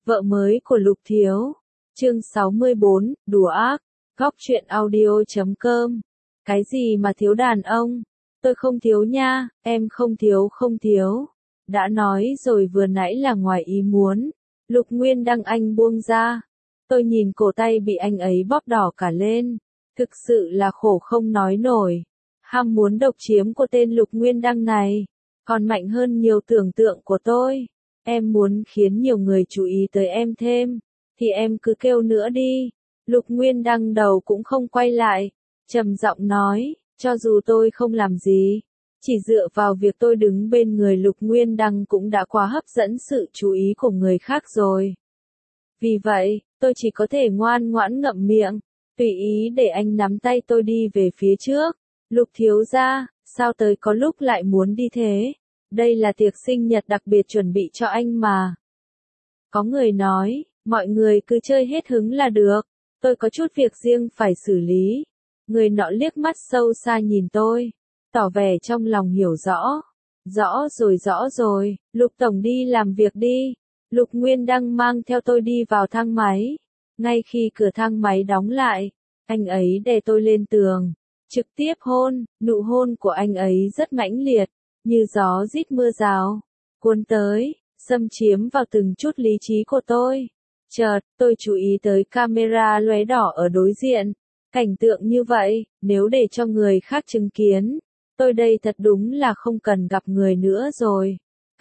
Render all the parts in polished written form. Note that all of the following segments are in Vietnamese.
Vợ mới của Lục Thiếu. Chương 64, đùa ác. Góc truyện audio.com. Cái gì mà thiếu đàn ông? Tôi không thiếu nha, em không thiếu. Đã nói rồi vừa nãy là ngoài ý muốn. Lục Nguyên Đăng anh buông ra. Tôi nhìn cổ tay bị anh ấy bóp đỏ cả lên. Thực sự là khổ không nói nổi. Ham muốn độc chiếm của tên Lục Nguyên Đăng này còn mạnh hơn nhiều tưởng tượng của tôi. Em muốn khiến nhiều người chú ý tới em thêm, thì em cứ kêu nữa đi. Lục Nguyên Đăng đầu cũng không quay lại, trầm giọng nói, cho dù tôi không làm gì, chỉ dựa vào việc tôi đứng bên người Lục Nguyên Đăng cũng đã quá hấp dẫn sự chú ý của người khác rồi. Vì vậy, tôi chỉ có thể ngoan ngoãn ngậm miệng, tùy ý để anh nắm tay tôi đi về phía trước. Lục thiếu gia, sao tới có lúc lại muốn đi thế? Đây là tiệc sinh nhật đặc biệt chuẩn bị cho anh mà. Có người nói, mọi người cứ chơi hết hứng là được, tôi có chút việc riêng phải xử lý. Người nọ liếc mắt sâu xa nhìn tôi, tỏ vẻ trong lòng hiểu rõ. Rõ rồi, Lục Tổng đi làm việc đi. Lục Nguyên Đăng mang theo tôi đi vào thang máy. Ngay khi cửa thang máy đóng lại, anh ấy đè tôi lên tường, trực tiếp hôn. Nụ hôn của anh ấy rất mãnh liệt, như gió rít mưa rào, cuốn tới, xâm chiếm vào từng chút lý trí của tôi. Chợt, tôi chú ý tới camera lóe đỏ ở đối diện. Cảnh tượng như vậy, nếu để cho người khác chứng kiến, tôi đây thật đúng là không cần gặp người nữa rồi.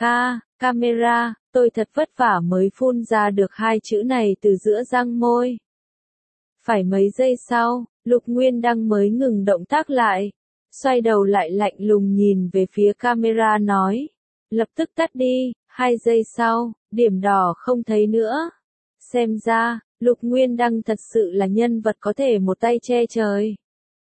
Camera, tôi thật vất vả mới phun ra được hai chữ này từ giữa răng môi. Phải mấy giây sau, Lục Nguyên Đăng mới ngừng động tác lại. Xoay đầu lại lạnh lùng nhìn về phía camera nói, lập tức tắt đi. 2 giây sau, điểm đỏ không thấy nữa. Xem ra, Lục Nguyên Đăng thật sự là nhân vật có thể một tay che trời.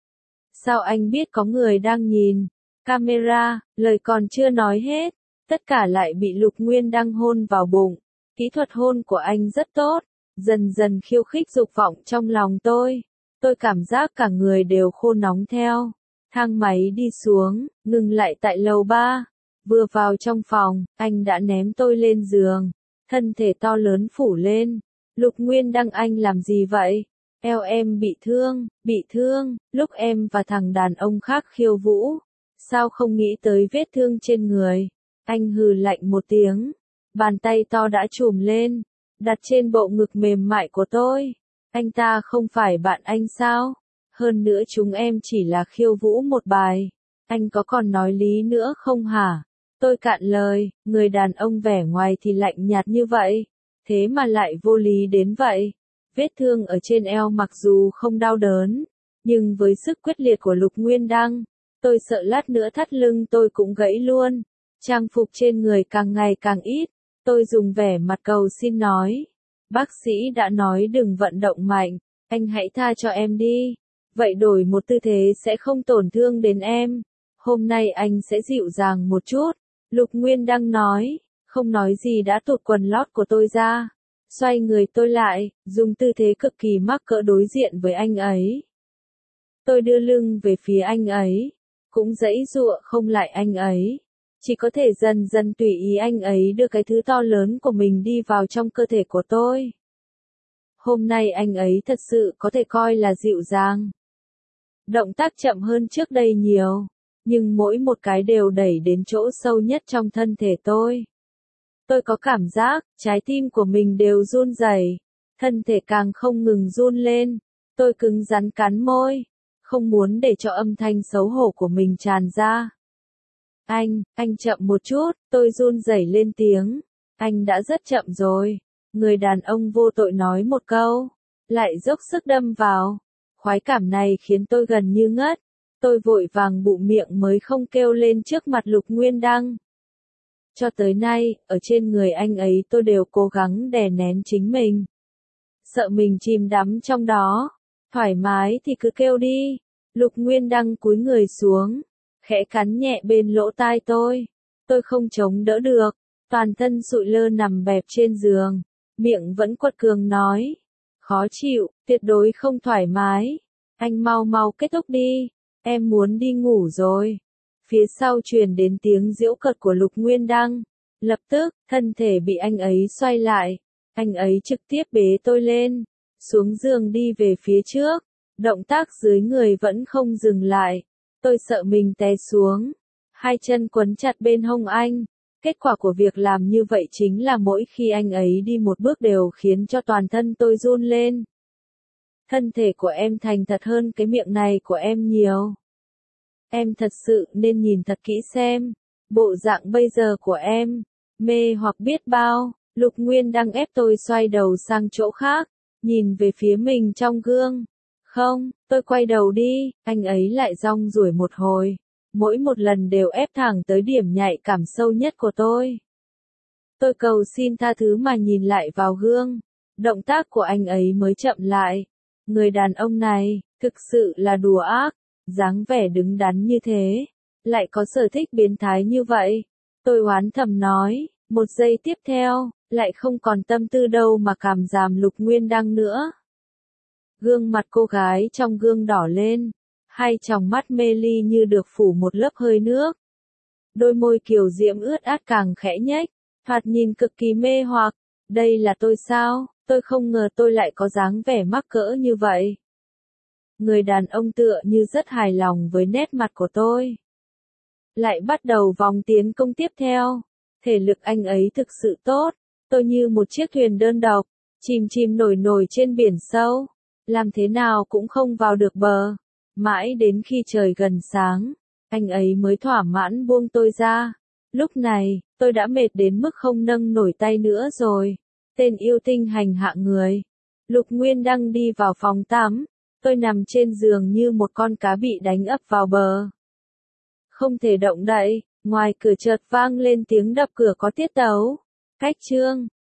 Sao anh biết có người đang nhìn? Camera, lời còn chưa nói hết, tất cả lại bị Lục Nguyên Đăng hôn vào bụng. Kỹ thuật hôn của anh rất tốt, dần dần khiêu khích dục vọng trong lòng tôi. Tôi cảm giác cả người đều khô nóng theo. Thang máy đi xuống, ngừng lại tại lầu 3. Vừa vào trong phòng, anh đã ném tôi lên giường. Thân thể to lớn phủ lên. Lục Nguyên Đăng anh làm gì vậy? Eo em bị thương, lúc em và thằng đàn ông khác khiêu vũ. Sao không nghĩ tới vết thương trên người? Anh hừ lạnh một tiếng. Bàn tay to đã chùm lên, đặt trên bộ ngực mềm mại của tôi. Anh ta không phải bạn anh sao? Hơn nữa chúng em chỉ là khiêu vũ một bài. Anh có còn nói lý nữa không hả? Tôi cạn lời, người đàn ông vẻ ngoài thì lạnh nhạt như vậy, thế mà lại vô lý đến vậy. Vết thương ở trên eo mặc dù không đau đớn, nhưng với sức quyết liệt của Lục Nguyên Đăng, tôi sợ lát nữa thắt lưng tôi cũng gãy luôn. Trang phục trên người càng ngày càng ít, tôi dùng vẻ mặt cầu xin nói. Bác sĩ đã nói đừng vận động mạnh, anh hãy tha cho em đi. Vậy đổi một tư thế sẽ không tổn thương đến em. Hôm nay anh sẽ dịu dàng một chút. Lục Nguyên Đăng nói, không nói gì đã tụt quần lót của tôi ra. Xoay người tôi lại, dùng tư thế cực kỳ mắc cỡ đối diện với anh ấy. Tôi đưa lưng về phía anh ấy, cũng giãy giụa không lại anh ấy. Chỉ có thể dần dần tùy ý anh ấy đưa cái thứ to lớn của mình đi vào trong cơ thể của tôi. Hôm nay anh ấy thật sự có thể coi là dịu dàng. Động tác chậm hơn trước đây nhiều, nhưng mỗi một cái đều đẩy đến chỗ sâu nhất trong thân thể tôi. Tôi có cảm giác, trái tim của mình đều run rẩy, thân thể càng không ngừng run lên. Tôi cứng rắn cắn môi, không muốn để cho âm thanh xấu hổ của mình tràn ra. Anh chậm một chút, tôi run rẩy lên tiếng. Anh đã rất chậm rồi. Người đàn ông vô tội nói một câu, lại dốc sức đâm vào. Khoái cảm này khiến tôi gần như ngất. Tôi vội vàng bụm miệng mới không kêu lên trước mặt Lục Nguyên Đăng. Cho tới nay, ở trên người anh ấy tôi đều cố gắng đè nén chính mình. Sợ mình chìm đắm trong đó. Thoải mái thì cứ kêu đi. Lục Nguyên Đăng cúi người xuống, khẽ cắn nhẹ bên lỗ tai tôi. Tôi không chống đỡ được, toàn thân sụi lơ nằm bẹp trên giường. Miệng vẫn quật cường nói. Khó chịu, tuyệt đối không thoải mái. Anh mau kết thúc đi. Em muốn đi ngủ rồi. Phía sau truyền đến tiếng giễu cợt của Lục Nguyên Đăng. Lập tức, thân thể bị anh ấy xoay lại. Anh ấy trực tiếp bế tôi lên, xuống giường đi về phía trước, động tác dưới người vẫn không dừng lại. Tôi sợ mình té xuống, hai chân quấn chặt bên hông anh. Kết quả của việc làm như vậy chính là mỗi khi anh ấy đi một bước đều khiến cho toàn thân tôi run lên. Thân thể của em thành thật hơn cái miệng này của em nhiều. Em thật sự nên nhìn thật kỹ xem, bộ dạng bây giờ của em, mê hoặc biết bao. Lục Nguyên đang ép tôi xoay đầu sang chỗ khác, nhìn về phía mình trong gương. Không, tôi quay đầu đi, anh ấy lại rong ruổi một hồi. Mỗi một lần đều ép thẳng tới điểm nhạy cảm sâu nhất của tôi. Tôi cầu xin tha thứ mà nhìn lại vào gương. Động tác của anh ấy mới chậm lại. Người đàn ông này, thực sự là đùa ác. Dáng vẻ đứng đắn như thế, lại có sở thích biến thái như vậy. Tôi oán thầm nói, một giây tiếp theo, lại không còn tâm tư đâu mà cảm giảm Lục Nguyên Đăng nữa. Gương mặt cô gái trong gương đỏ lên, hai tròng mắt mê ly như được phủ một lớp hơi nước. Đôi môi kiều diễm ướt át càng khẽ nhếch, thoạt nhìn cực kỳ mê hoặc. Đây là tôi sao? Tôi không ngờ tôi lại có dáng vẻ mắc cỡ như vậy. Người đàn ông tựa như rất hài lòng với nét mặt của tôi. Lại bắt đầu vòng tiến công tiếp theo. Thể lực anh ấy thực sự tốt. Tôi như một chiếc thuyền đơn độc, chìm chìm nổi nổi trên biển sâu. Làm thế nào cũng không vào được bờ. Mãi đến khi trời gần sáng, anh ấy mới thỏa mãn buông tôi ra. Lúc này, tôi đã mệt đến mức không nâng nổi tay nữa rồi. Tên yêu tinh hành hạ người. Lục Nguyên Đăng đi vào phòng tắm. Tôi nằm trên giường như một con cá bị đánh ấp vào bờ. Không thể động đậy, ngoài cửa chợt vang lên tiếng đập cửa có tiết tấu. Cách chương